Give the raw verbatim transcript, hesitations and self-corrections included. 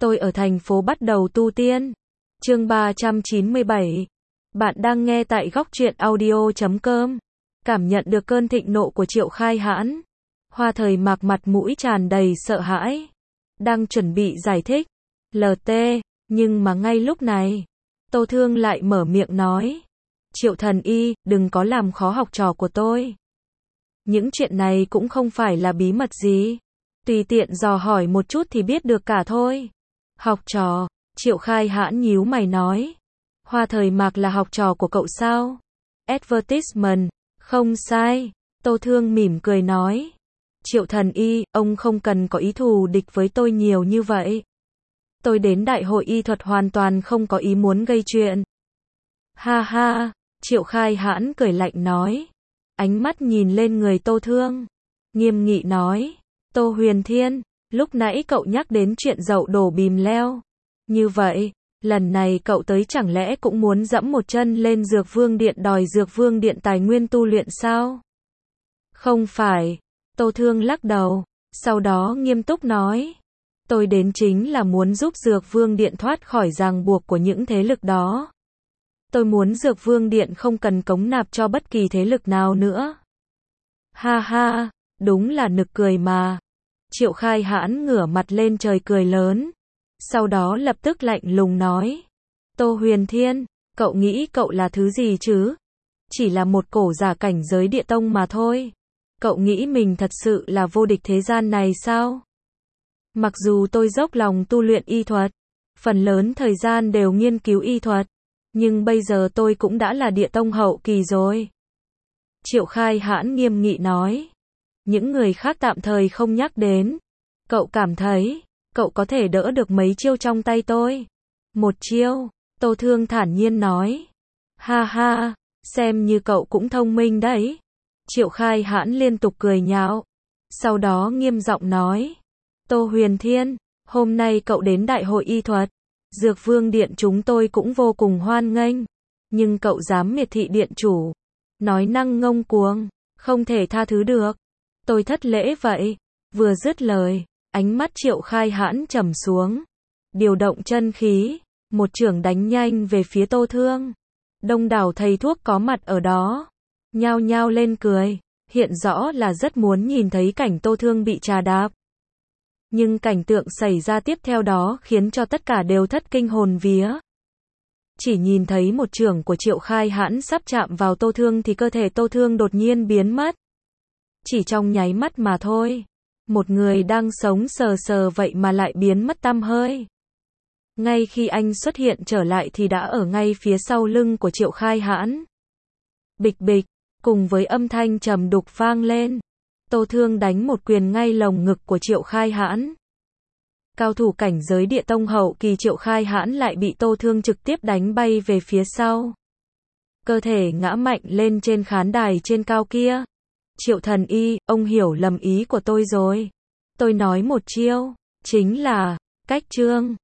Tôi ở thành phố bắt đầu tu tiên. Chương ba trăm chín mươi bảy. Bạn đang nghe tại góc truyện audio chấm com. Cảm nhận được cơn thịnh nộ của Triệu Khai Hãn. Hoa Thời Mạc mặt mũi tràn đầy sợ hãi. Đang chuẩn bị giải thích. lờ tê, nhưng mà ngay lúc này, Tô Thương lại mở miệng nói. Triệu thần y, đừng có làm khó học trò của tôi. Những chuyện này cũng không phải là bí mật gì. Tùy tiện dò hỏi một chút thì biết được cả thôi. Học trò, Triệu Khai Hãn nhíu mày nói. Hoa Thời Mạc là học trò của cậu sao? Advertisement, không sai. Tô Thương mỉm cười nói. Triệu thần y, ông không cần có ý thù địch với tôi nhiều như vậy. Tôi đến đại hội y thuật hoàn toàn không có ý muốn gây chuyện. Ha ha, Triệu Khai Hãn cười lạnh nói. Ánh mắt nhìn lên người Tô Thương. Nghiêm nghị nói. Tô Huyền Thiên, lúc nãy cậu nhắc đến chuyện dậu đổ bìm leo. Như vậy, lần này cậu tới chẳng lẽ cũng muốn dẫm một chân lên Dược Vương Điện đòi Dược Vương Điện tài nguyên tu luyện sao? Không phải. Tô Thương lắc đầu, sau đó nghiêm túc nói. Tôi đến chính là muốn giúp Dược Vương Điện thoát khỏi ràng buộc của những thế lực đó. Tôi muốn Dược Vương Điện không cần cống nạp cho bất kỳ thế lực nào nữa. Ha ha, đúng là nực cười mà. Triệu Khai Hãn ngửa mặt lên trời cười lớn. Sau đó lập tức lạnh lùng nói. Tô Huyền Thiên, cậu nghĩ cậu là thứ gì chứ? Chỉ là một cổ giả cảnh giới địa tông mà thôi. Cậu nghĩ mình thật sự là vô địch thế gian này sao? Mặc dù tôi dốc lòng tu luyện y thuật, phần lớn thời gian đều nghiên cứu y thuật, nhưng bây giờ tôi cũng đã là địa tông hậu kỳ rồi. Triệu Khai Hãn nghiêm nghị nói. Những người khác tạm thời không nhắc đến. Cậu cảm thấy, cậu có thể đỡ được mấy chiêu trong tay tôi? Một chiêu, Tô Thương thản nhiên nói. Ha ha, xem như cậu cũng thông minh đấy. Triệu Khai Hãn liên tục cười nhạo. Sau đó nghiêm giọng nói. Tô Huyền Thiên, hôm nay cậu đến đại hội y thuật. Dược Vương Điện chúng tôi cũng vô cùng hoan nghênh. Nhưng cậu dám miệt thị điện chủ. Nói năng ngông cuồng, không thể tha thứ được. Tôi thất lễ vậy. Vừa dứt lời, ánh mắt Triệu Khai Hãn trầm xuống. Điều động chân khí, một chưởng đánh nhanh về phía Tô Thương. Đông đảo thầy thuốc có mặt ở đó. Nhao nhao lên cười, hiện rõ là rất muốn nhìn thấy cảnh Tô Thương bị trà đạp. Nhưng cảnh tượng xảy ra tiếp theo đó khiến cho tất cả đều thất kinh hồn vía. Chỉ nhìn thấy một chưởng của Triệu Khai Hãn sắp chạm vào Tô Thương thì cơ thể Tô Thương đột nhiên biến mất. Chỉ trong nháy mắt mà thôi. Một người đang sống sờ sờ vậy mà lại biến mất tăm hơi. Ngay khi anh xuất hiện trở lại thì đã ở ngay phía sau lưng của Triệu Khai Hãn. Bịch bịch, cùng với âm thanh trầm đục vang lên. Tô Thương đánh một quyền ngay lồng ngực của Triệu Khai Hãn. Cao thủ cảnh giới địa tông hậu kỳ Triệu Khai Hãn lại bị Tô Thương trực tiếp đánh bay về phía sau. Cơ thể ngã mạnh lên trên khán đài trên cao kia. Triệu thần y, ông hiểu lầm ý của tôi rồi. Tôi nói một chiêu, chính là, cách trương.